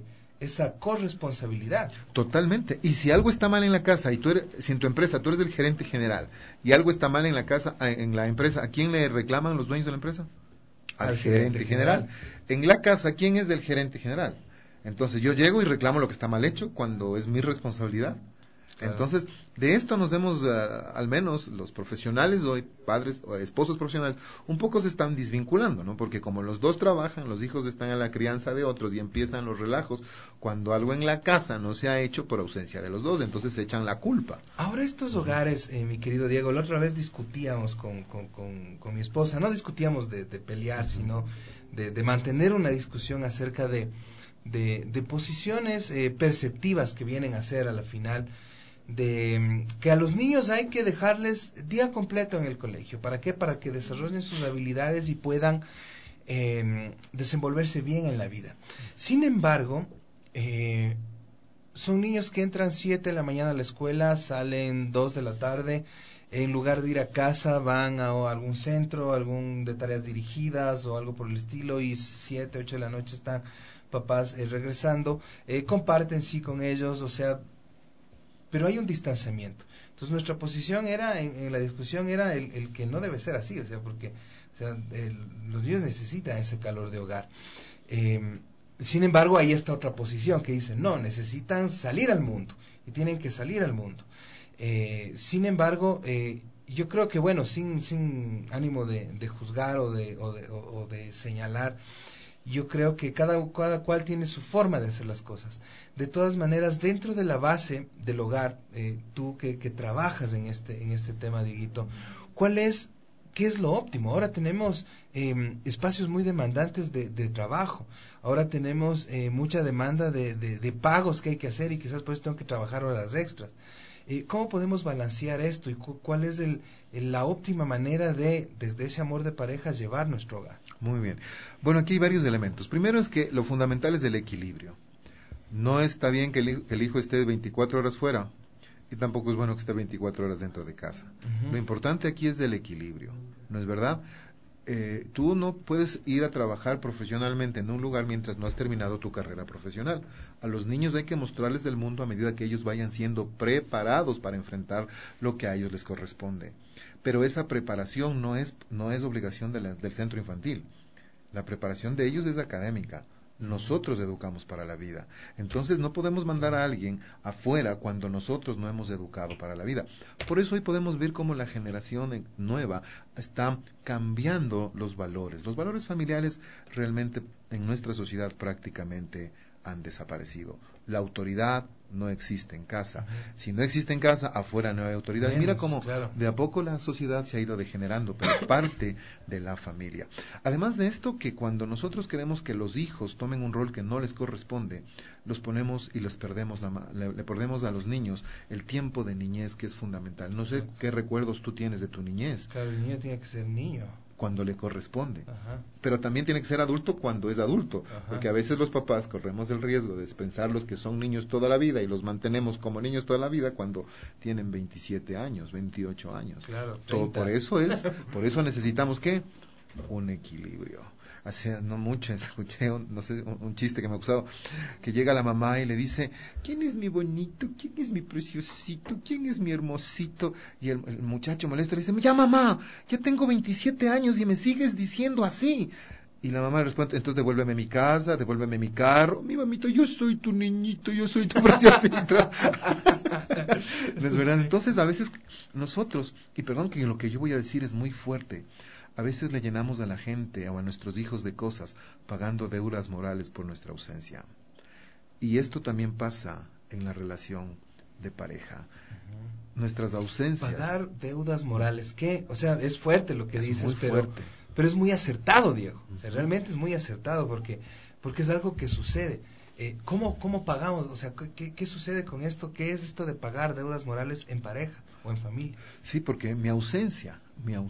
esa corresponsabilidad. Totalmente. Y si algo está mal en la casa, y si en tu empresa tú eres el gerente general, y algo está mal en la casa, en la empresa, ¿a quién le reclaman los dueños de la empresa? Al gerente general. En la casa, ¿quién es el gerente general? Entonces yo llego y reclamo lo que está mal hecho cuando es mi responsabilidad. Claro. Entonces, de esto nos hemos, al menos los profesionales hoy, padres o esposos profesionales, un poco se están desvinculando, ¿no? Porque como los dos trabajan, los hijos están a la crianza de otros y empiezan los relajos cuando algo en la casa no se ha hecho por ausencia de los dos, entonces se echan la culpa. Ahora estos hogares, mi querido Diego, la otra vez discutíamos con mi esposa, no discutíamos de pelear, sino de mantener una discusión acerca de posiciones perceptivas que vienen a ser a la final, de que a los niños hay que dejarles día completo en el colegio. ¿Para qué? Para que desarrollen sus habilidades y puedan desenvolverse bien en la vida. Sin embargo, son niños que entran 7 de la mañana a la escuela, salen 2 de la tarde, en lugar de ir a casa van a algún centro, algún de tareas dirigidas o algo por el estilo, y 7, 8 de la noche están papás regresando, comparten sí con ellos, o sea, pero hay un distanciamiento. Entonces nuestra posición era, en la discusión era el que no debe ser así, o sea, porque los niños necesitan ese calor de hogar. Sin embargo, ahí está otra posición que dice, no, necesitan salir al mundo, y tienen que salir al mundo. Sin embargo, yo creo que, bueno, sin ánimo de juzgar o de señalar, yo creo que cada cual tiene su forma de hacer las cosas. De todas maneras, dentro de la base del hogar, tú que trabajas en este tema, Dieguito, ¿qué es lo óptimo? Ahora tenemos espacios muy demandantes de trabajo. Ahora tenemos mucha demanda de pagos que hay que hacer y quizás por eso tengo que trabajar horas extras. ¿Cómo podemos balancear esto y cuál es la óptima manera de, desde ese amor de pareja, llevar nuestro hogar? Muy bien. Bueno, aquí hay varios elementos. Primero es que lo fundamental es el equilibrio. No está bien que el hijo esté 24 horas fuera y tampoco es bueno que esté 24 horas dentro de casa. Uh-huh. Lo importante aquí es el equilibrio, ¿no es verdad? Tú no puedes ir a trabajar profesionalmente en un lugar mientras no has terminado tu carrera profesional. A los niños hay que mostrarles el mundo a medida que ellos vayan siendo preparados para enfrentar lo que a ellos les corresponde. pero esa preparación no es obligación del centro infantil. La preparación de ellos es académica. Nosotros educamos para la vida. Entonces no podemos mandar a alguien afuera cuando nosotros no hemos educado para la vida. Por eso hoy podemos ver cómo la generación nueva está cambiando los valores. Los valores familiares realmente en nuestra sociedad prácticamente han desaparecido. La autoridad no existe en casa. Si no existe en casa, afuera no hay autoridad. Y mira cómo de a poco la sociedad se ha ido degenerando, pero parte de la familia. Además de esto, que cuando nosotros queremos que los hijos tomen un rol que no les corresponde, los ponemos y les perdemos le perdemos a los niños el tiempo de niñez, que es fundamental. No sé qué recuerdos tú tienes de tu niñez. Claro, el niño tiene que ser niño cuando le corresponde. Ajá. Pero también tiene que ser adulto cuando es adulto. Ajá. Porque a veces los papás corremos el riesgo de pensarlos que son niños toda la vida y los mantenemos como niños toda la vida cuando tienen 27 años, 28 años. Claro, todo por eso necesitamos ¿qué? Un equilibrio. Hace no mucho escuché un chiste que me ha gustado, que llega la mamá y le dice: ¿quién es mi bonito? ¿Quién es mi preciosito? ¿Quién es mi hermosito? Y el muchacho molesto le dice: ya mamá, ya tengo 27 años y me sigues diciendo así. Y la mamá le responde: entonces devuélveme mi casa, devuélveme mi carro. Mi mamita, yo soy tu niñito, yo soy tu preciosito. ¿No es verdad? Entonces a veces nosotros, y perdón que lo que yo voy a decir es muy fuerte, a veces le llenamos a la gente o a nuestros hijos de cosas pagando deudas morales por nuestra ausencia. Y esto también pasa en la relación de pareja. Nuestras ausencias. Pagar deudas morales, ¿qué? O sea, es fuerte lo que dices, fuerte. Pero es muy acertado, Diego. O sea, realmente es muy acertado porque es algo que sucede. ¿Cómo pagamos? O sea, ¿qué sucede con esto? ¿Qué es esto de pagar deudas morales en pareja o en familia? Sí, porque mi ausencia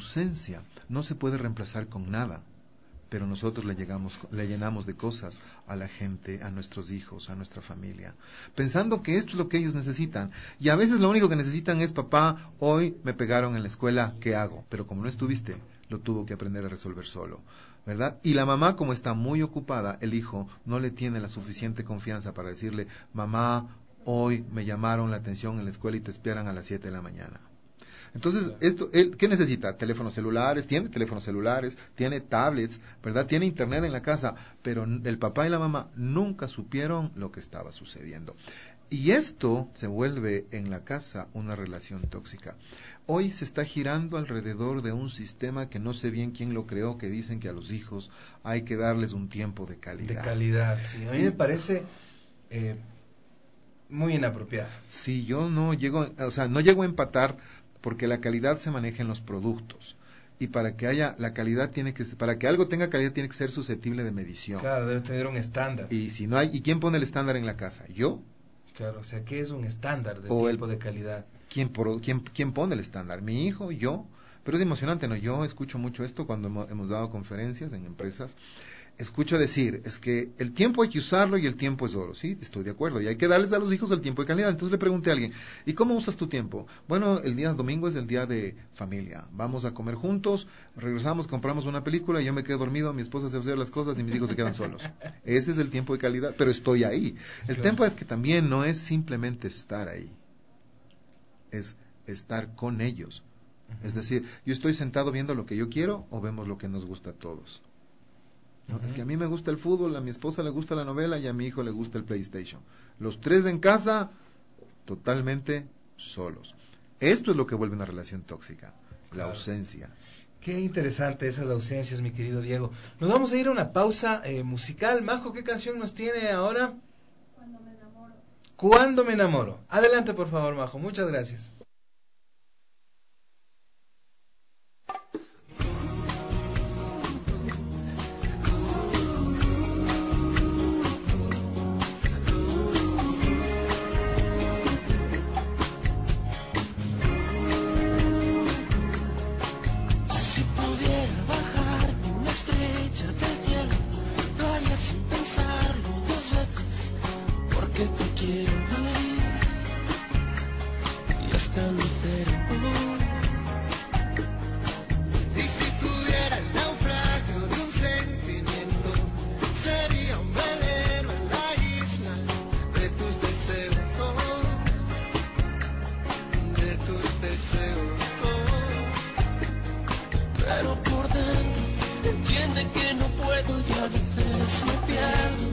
no se puede reemplazar con nada, pero nosotros le llenamos de cosas a la gente, a nuestros hijos, a nuestra familia, pensando que esto es lo que ellos necesitan. Y a veces lo único que necesitan es: papá, hoy me pegaron en la escuela, ¿qué hago? Pero como no estuviste, lo tuvo que aprender a resolver solo, ¿verdad? Y la mamá, como está muy ocupada, el hijo no le tiene la suficiente confianza para decirle: mamá, hoy me llamaron la atención en la escuela y te esperan a las 7 de la mañana. Entonces, ¿qué necesita? Teléfonos celulares, tiene tablets, ¿verdad? Tiene internet en la casa, pero el papá y la mamá nunca supieron lo que estaba sucediendo. Y esto se vuelve en la casa una relación tóxica. Hoy se está girando alrededor de un sistema que no sé bien quién lo creó, que dicen que a los hijos hay que darles un tiempo de calidad. De calidad, sí. A mí me parece muy inapropiado. Sí, yo no llego a empatar, porque la calidad se maneja en los productos. Y para que haya la calidad para que algo tenga calidad tiene que ser susceptible de medición. Claro, debe tener un estándar. Y si no hay, ¿y quién pone el estándar en la casa? ¿Yo? Claro, o sea, ¿qué es un estándar de tiempo de calidad? ¿Quién pone el estándar? ¿Mi hijo? ¿Yo? Pero es emocionante, ¿no? Yo escucho mucho esto cuando hemos dado conferencias en empresas. Escucho decir, es que el tiempo hay que usarlo y el tiempo es oro. Sí, estoy de acuerdo. Y hay que darles a los hijos el tiempo de calidad. Entonces le pregunté a alguien: ¿y cómo usas tu tiempo? Bueno, el día domingo es el día de familia. Vamos a comer juntos, regresamos, compramos una película, y yo me quedo dormido, mi esposa se hace las cosas y mis hijos se quedan solos. Ese es el tiempo de calidad, pero estoy ahí. El tiempo es que también no es simplemente estar ahí. Es estar con ellos. Es decir, yo estoy sentado viendo lo que yo quiero o vemos lo que nos gusta a todos. ¿No? Es que a mí me gusta el fútbol, a mi esposa le gusta la novela y a mi hijo le gusta el PlayStation. Los tres en casa, totalmente solos. Esto es lo que vuelve una relación tóxica, la ausencia. Qué interesante esas ausencias, mi querido Diego. Nos vamos a ir a una pausa musical. Majo, ¿qué canción nos tiene ahora? Cuando me enamoro. Cuando me enamoro. Adelante, por favor, Majo. Muchas gracias. entiende que no puedo y a veces me pierdo.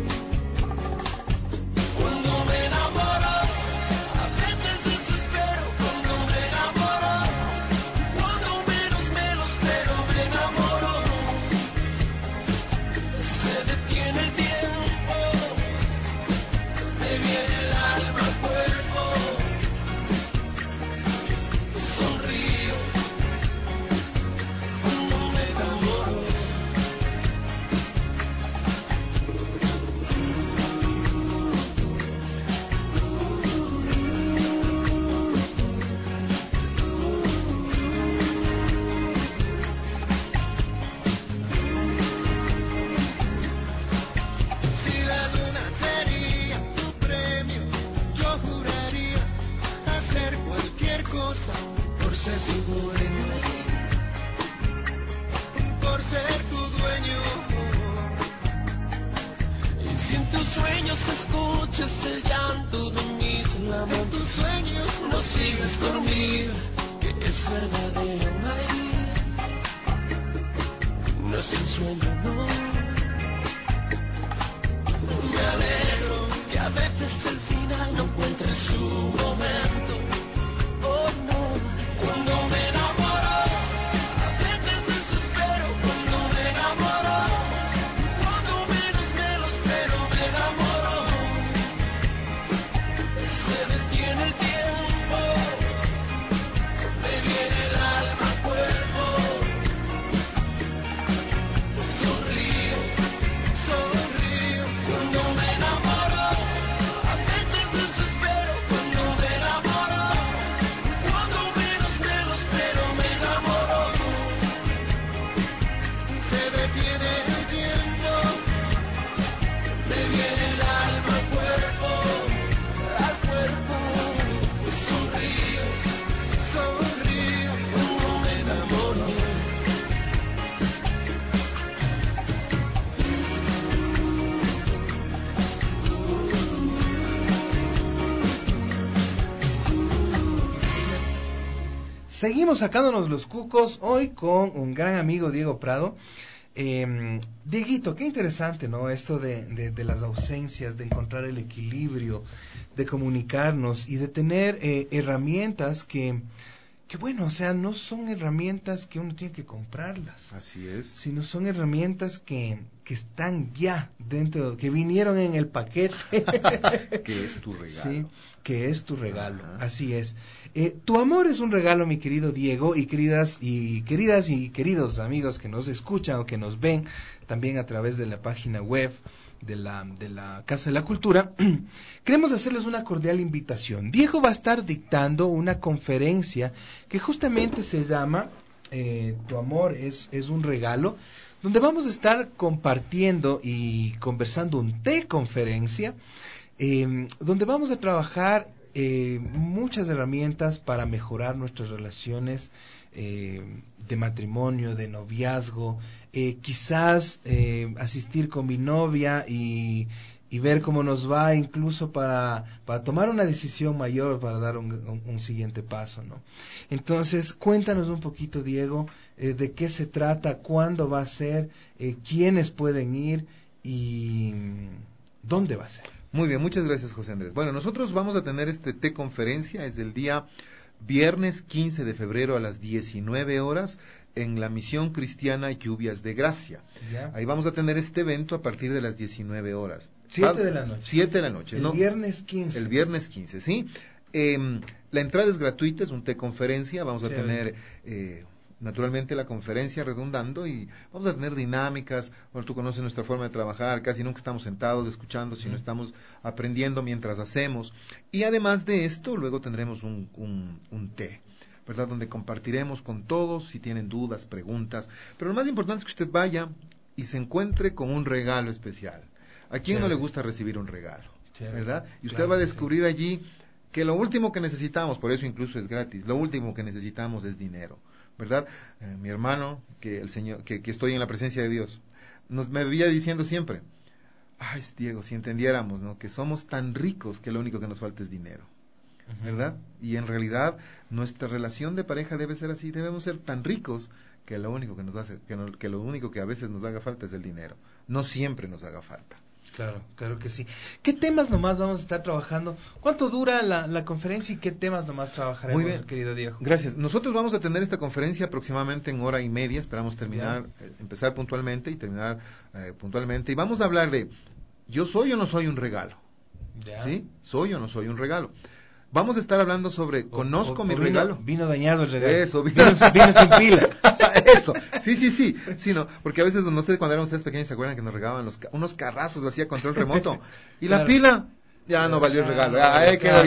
Cuando me enamoro, a veces desespero. Cuando me enamoro, cuando menos me lo espero, me enamoro. Se detiene el tiempo, me viene el alma al cuerpo. Sonrío cuando me enamoro. Si la luna sería tu premio, yo juraría hacer cualquier cosa por ser su dueño, por ser tu dueño. Y si en tus sueños escuchas el llanto de mis lamentos, en tus sueños no sigues dormida, que es verdadero. Ay, no es un sueño, no. Me alegro que a veces el final no encuentre su momento. Oh no, cuando me enamoro, a veces desespero. Cuando me enamoro, cuando menos me lo espero, me enamoro. Se detiene el tiempo, me viene el alma al cuerpo. Sonrío, sonrío cuando me enamoro. A veces desespero cuando me enamoro. Cuando menos me lo espero, me enamoro. Se detiene el tiempo, me viene el alma al cuerpo, al cuerpo. Sonrío, sonrío cuando me enamoro. Seguimos sacándonos los cucos hoy con un gran amigo, Diego Prado. Dieguito, qué interesante, ¿no? Esto de las ausencias, de encontrar el equilibrio, de comunicarnos y de tener herramientas que bueno, o sea, no son herramientas que uno tiene que comprarlas. Así es. Sino son herramientas que están ya dentro, que vinieron en el paquete. Que es tu regalo. Sí, que es tu regalo. Ajá. Así es. Tu amor es un regalo, mi querido Diego, y queridas y queridos amigos que nos escuchan o que nos ven también a través de la página web de la Casa de la Cultura. Queremos hacerles una cordial invitación. Diego va a estar dictando una conferencia que justamente se llama Tu amor es un regalo, donde vamos a estar compartiendo y conversando un conferencia, donde vamos a trabajar muchas herramientas para mejorar nuestras relaciones de matrimonio, de noviazgo, quizás asistir con mi novia y ver cómo nos va, incluso para tomar una decisión mayor, para dar un siguiente paso, ¿no? Entonces, cuéntanos un poquito, Diego, de qué se trata, cuándo va a ser, quiénes pueden ir y dónde va a ser. Muy bien, muchas gracias, José Andrés. Bueno, nosotros vamos a tener conferencia, es el día viernes 15 de febrero a las 19 horas en la Misión Cristiana Lluvias de Gracia. Ya. Ahí vamos a tener este evento a partir de las 19 horas. 7 de la noche. 7 de la noche, ¿no? Viernes 15. El viernes 15, ¿sí? La entrada es gratuita, es un conferencia, vamos a tener naturalmente la conferencia redundando y vamos a tener dinámicas. Bueno, tú conoces nuestra forma de trabajar, casi nunca estamos sentados escuchando, sino estamos aprendiendo mientras hacemos. Y además de esto, luego tendremos un té, ¿verdad? Donde compartiremos con todos si tienen dudas, preguntas. Pero lo más importante es que usted vaya y se encuentre con un regalo especial. ¿A quién no le gusta recibir un regalo? ¿Verdad? Y usted va a descubrir allí que lo último que necesitamos, por eso incluso es gratis, lo último que necesitamos es dinero, ¿verdad? Mi hermano, que el Señor, que estoy en la presencia de Dios, me veía diciendo siempre, ay, Diego, si entendiéramos, ¿no? Que somos tan ricos que lo único que nos falta es dinero. ¿verdad? Y en realidad nuestra relación de pareja debe ser así, debemos ser tan ricos que lo único que lo único que a veces nos haga falta es el dinero. No siempre nos haga falta. Claro, claro que sí. ¿Qué temas nomás vamos a estar trabajando? ¿Cuánto dura la conferencia y qué temas nomás trabajaremos, Muy bien, querido Diego? Gracias. Nosotros vamos a tener esta conferencia aproximadamente en hora y media. Esperamos terminar, empezar puntualmente y terminar puntualmente. Y vamos a hablar de, ¿yo soy o no soy un regalo? Ya. ¿Sí? ¿Soy o no soy un regalo? Vamos a estar hablando sobre, ¿conozco mi regalo? Vino dañado el regalo. Eso, vino sin pila. Eso, sí, no, porque a veces, no sé, cuando éramos ustedes pequeños, ¿se acuerdan que nos regalaban unos carrazos así a control remoto? Y claro. La pila, ya no valió el regalo, ahí quedó.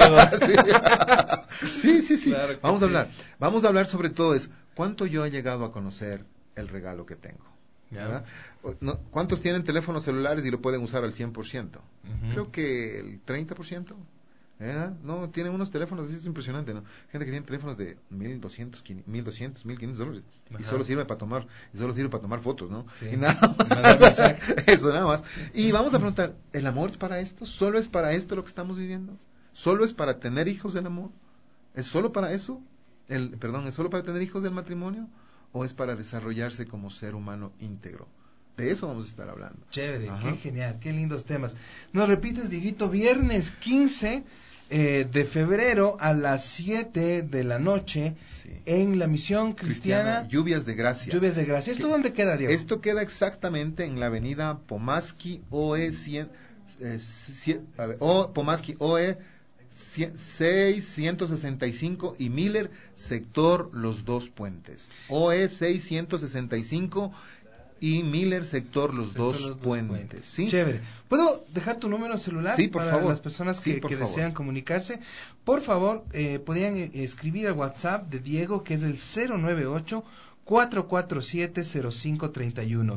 Sí. Claro, vamos a hablar sobre todo es, ¿cuánto yo he llegado a conocer el regalo que tengo? ¿Verdad? ¿Cuántos tienen teléfonos celulares y lo pueden usar al 100%? Creo que el 30%. No, tienen unos teléfonos, así es impresionante, ¿no? Gente que tiene teléfonos de $1,200, $1,500 y solo sirve para tomar fotos, ¿no? Sí. Y nada más. Eso nada más. Y vamos a preguntar, ¿el amor es para esto? ¿Solo es para esto lo que estamos viviendo? ¿Solo es para tener hijos del amor? ¿Es solo para eso? ¿Es solo para tener hijos del matrimonio? ¿O es para desarrollarse como ser humano íntegro? De eso vamos a estar hablando. Chévere, qué genial, qué lindos temas. Nos repites, Dieguito, viernes 15 de febrero a las 7 de la noche en la Misión Cristiana Lluvias de Gracia. Lluvias de Gracia. ¿Esto dónde queda, Diego? Esto queda exactamente en la avenida Pomaski OE 665 y Miller, sector Los Dos Puentes. OE 665 y Miller, sector Los Dos Puentes. ¿Sí? Chévere. ¿Puedo dejar tu número celular por para favor. las personas que desean comunicarse? Por favor, podrían escribir al WhatsApp de Diego, que es el 098-447-0531,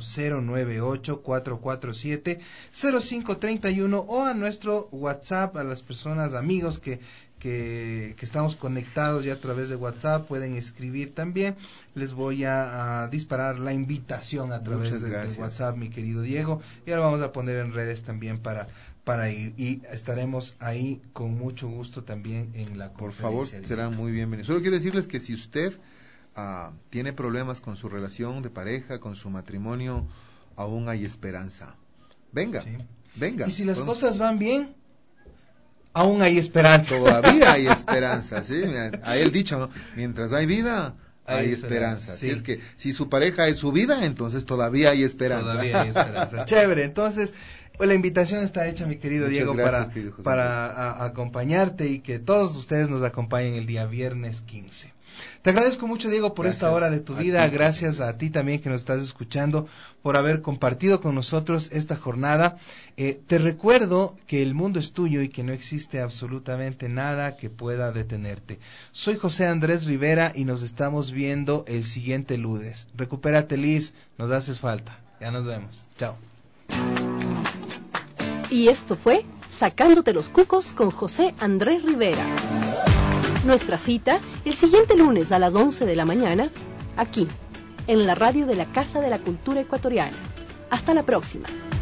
098-447-0531, o a nuestro WhatsApp, a las personas, amigos que estamos conectados ya a través de WhatsApp, pueden escribir también. Les voy a disparar la invitación a través de WhatsApp, mi querido Diego, y ahora vamos a poner en redes también para ir, y estaremos ahí con mucho gusto también en la conferencia. Por favor, será muy bienvenido. Solo quiero decirles que si usted tiene problemas con su relación de pareja, con su matrimonio, aún hay esperanza. Venga. Y si las cosas van bien, aún hay esperanza. Todavía hay esperanza, ¿sí? Hay el dicho, ¿no? Mientras hay vida, hay esperanza. Así es que si su pareja es su vida, entonces todavía hay esperanza. Todavía hay esperanza. Chévere, entonces, pues la invitación está hecha, mi querido Diego, para acompañarte y que todos ustedes nos acompañen el día viernes 15. Te agradezco mucho, Diego, por esta hora de tu vida. Gracias a ti también que nos estás escuchando por haber compartido con nosotros esta jornada. Te recuerdo que el mundo es tuyo y que no existe absolutamente nada que pueda detenerte. Soy José Andrés Rivera y nos estamos viendo el siguiente lunes. Recupérate, Liz, nos haces falta. Ya nos vemos. Chao. Y esto fue Sacándote los Cucos con José Andrés Rivera. Nuestra cita el siguiente lunes a las 11 de la mañana, aquí, en la radio de la Casa de la Cultura Ecuatoriana. Hasta la próxima.